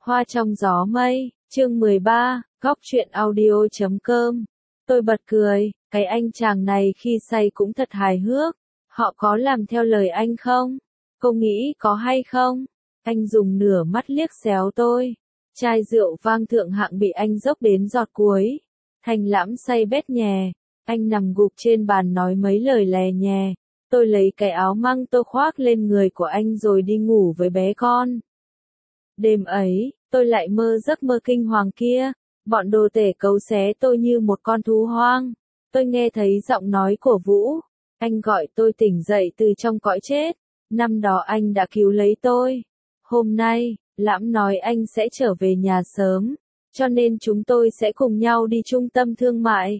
Hoa trong gió mây, chương 13, góc truyện audio.com. Tôi bật cười, cái anh chàng này khi say cũng thật hài hước. Họ có làm theo lời anh không? Cô nghĩ có hay không? Anh dùng nửa mắt liếc xéo tôi. Chai rượu vang thượng hạng bị anh dốc đến giọt cuối. Thành Lãm say bét nhè. Anh nằm gục trên bàn nói mấy lời lè nhè. Tôi lấy cái áo măng tôi khoác lên người của anh rồi đi ngủ với bé con. Đêm ấy, tôi lại mơ giấc mơ kinh hoàng kia. Bọn đồ tể cấu xé tôi như một con thú hoang. Tôi nghe thấy giọng nói của Vũ. Anh gọi tôi tỉnh dậy từ trong cõi chết. Năm đó anh đã cứu lấy tôi. Hôm nay, Lãm nói anh sẽ trở về nhà sớm. Cho nên chúng tôi sẽ cùng nhau đi trung tâm thương mại.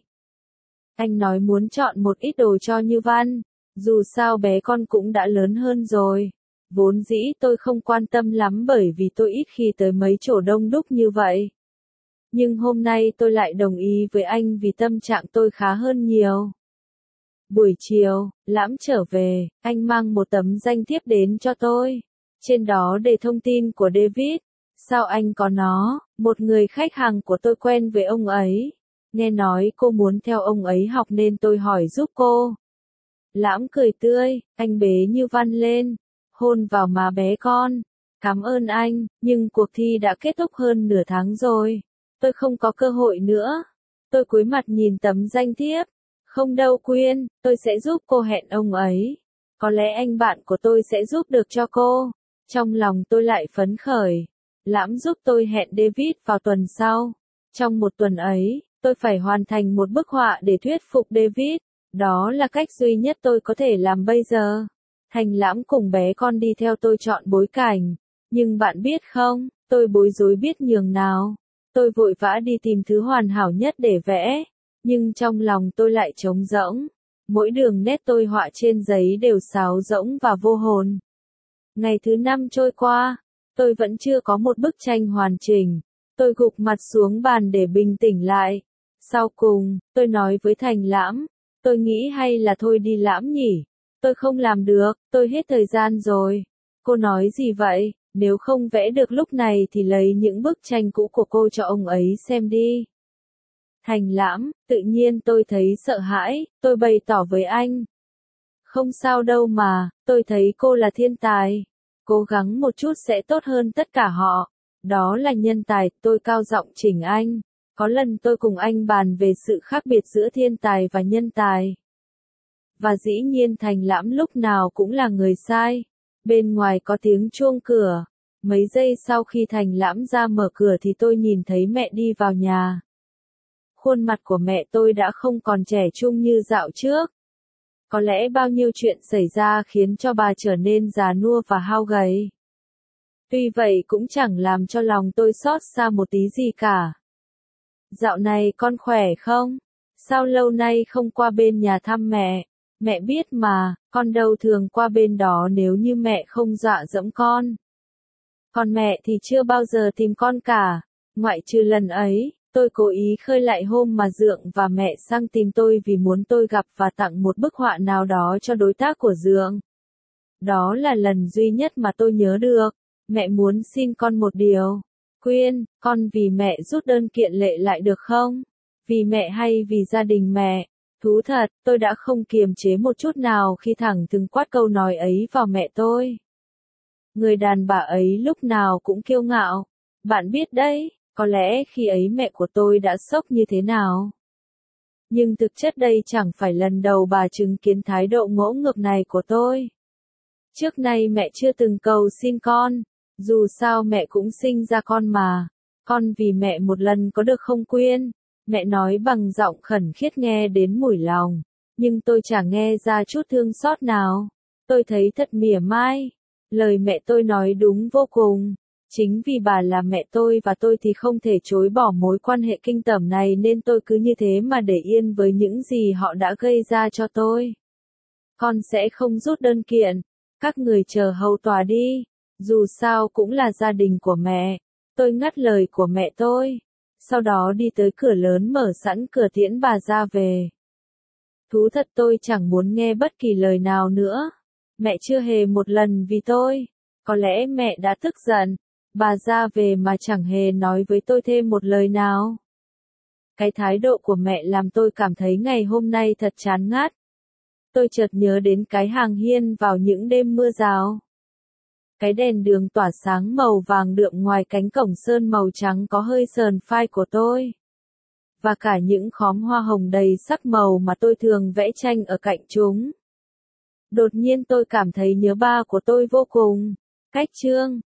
Anh nói muốn chọn một ít đồ cho Như Văn. Dù sao bé con cũng đã lớn hơn rồi. Vốn dĩ tôi không quan tâm lắm bởi vì tôi ít khi tới mấy chỗ đông đúc như vậy. Nhưng hôm nay tôi lại đồng ý với anh vì tâm trạng tôi khá hơn nhiều. Buổi chiều, Lãm trở về, anh mang một tấm danh thiếp đến cho tôi. Trên đó để thông tin của David. Sao anh có nó? Một người khách hàng của tôi quen với ông ấy. Nghe nói cô muốn theo ông ấy học nên tôi hỏi giúp cô. Lãm cười tươi, anh bế Như Văn lên, hôn vào má bé con. Cảm ơn anh, nhưng cuộc thi đã kết thúc hơn nửa tháng rồi. Tôi không có cơ hội nữa. Tôi cúi mặt nhìn tấm danh thiếp. Không đâu Quyên, tôi sẽ giúp cô hẹn ông ấy. Có lẽ anh bạn của tôi sẽ giúp được cho cô. Trong lòng tôi lại phấn khởi. Lãm giúp tôi hẹn David vào tuần sau. Trong một tuần ấy, tôi phải hoàn thành một bức họa để thuyết phục David. Đó là cách duy nhất tôi có thể làm bây giờ. Thành Lãm cùng bé con đi theo tôi chọn bối cảnh. Nhưng bạn biết không, tôi bối rối biết nhường nào. Tôi vội vã đi tìm thứ hoàn hảo nhất để vẽ. Nhưng trong lòng tôi lại trống rỗng. Mỗi đường nét tôi họa trên giấy đều sáo rỗng và vô hồn. Ngày thứ 5 trôi qua, tôi vẫn chưa có một bức tranh hoàn chỉnh. Tôi gục mặt xuống bàn để bình tĩnh lại. Sau cùng, tôi nói với Thành Lãm. Tôi nghĩ hay là thôi đi Lãm nhỉ. Tôi không làm được, tôi hết thời gian rồi. Cô nói gì vậy? Nếu không vẽ được lúc này thì lấy những bức tranh cũ của cô cho ông ấy xem đi. Thành Lãm, tự nhiên tôi thấy sợ hãi, tôi bày tỏ với anh. Không sao đâu mà, tôi thấy cô là thiên tài. Cố gắng một chút sẽ tốt hơn tất cả họ. Đó là nhân tài, tôi cao giọng chỉnh anh. Có lần tôi cùng anh bàn về sự khác biệt giữa thiên tài và nhân tài. Và dĩ nhiên Thành Lãm lúc nào cũng là người sai. Bên ngoài có tiếng chuông cửa. Mấy giây sau khi Thành Lãm ra mở cửa thì tôi nhìn thấy mẹ đi vào nhà. Khuôn mặt của mẹ tôi đã không còn trẻ trung như dạo trước. Có lẽ bao nhiêu chuyện xảy ra khiến cho bà trở nên già nua và hao gầy. Tuy vậy cũng chẳng làm cho lòng tôi xót xa một tí gì cả. Dạo này con khỏe không? Sao lâu nay không qua bên nhà thăm mẹ? Mẹ biết mà, con đâu thường qua bên đó nếu như mẹ không dọa dẫm con. Còn mẹ thì chưa bao giờ tìm con cả, ngoại trừ lần ấy, tôi cố ý khơi lại hôm mà Dượng và mẹ sang tìm tôi vì muốn tôi gặp và tặng một bức họa nào đó cho đối tác của Dượng. Đó là lần duy nhất mà tôi nhớ được. Mẹ muốn xin con một điều. Quyên, con vì mẹ rút đơn kiện lệ lại được không? Vì mẹ hay vì gia đình mẹ? Thú thật, tôi đã không kiềm chế một chút nào khi thẳng thừng quát câu nói ấy vào mẹ tôi. Người đàn bà ấy lúc nào cũng kiêu ngạo. Bạn biết đấy, có lẽ khi ấy mẹ của tôi đã sốc như thế nào. Nhưng thực chất đây chẳng phải lần đầu bà chứng kiến thái độ ngỗ ngược này của tôi. Trước nay mẹ chưa từng cầu xin con. Dù sao mẹ cũng sinh ra con mà. Con vì mẹ một lần có được không Quyên? Mẹ nói bằng giọng khẩn khiết nghe đến mủi lòng. Nhưng tôi chẳng nghe ra chút thương xót nào. Tôi thấy thật mỉa mai. Lời mẹ tôi nói đúng vô cùng. Chính vì bà là mẹ tôi và tôi thì không thể chối bỏ mối quan hệ kinh tởm này nên tôi cứ như thế mà để yên với những gì họ đã gây ra cho tôi. Con sẽ không rút đơn kiện. Các người chờ hầu tòa đi. Dù sao cũng là gia đình của mẹ. Tôi ngắt lời của mẹ tôi. Sau đó đi tới cửa lớn mở sẵn cửa tiễn bà ra về. Thú thật tôi chẳng muốn nghe bất kỳ lời nào nữa. Mẹ chưa hề một lần vì tôi. Có lẽ mẹ đã tức giận. Bà ra về mà chẳng hề nói với tôi thêm một lời nào. Cái thái độ của mẹ làm tôi cảm thấy ngày hôm nay thật chán ngắt. Tôi chợt nhớ đến cái hàng hiên vào những đêm mưa rào. Cái đèn đường tỏa sáng màu vàng đượm ngoài cánh cổng sơn màu trắng có hơi sờn phai của tôi. Và cả những khóm hoa hồng đầy sắc màu mà tôi thường vẽ tranh ở cạnh chúng. Đột nhiên tôi cảm thấy nhớ ba của tôi vô cùng. Cách chương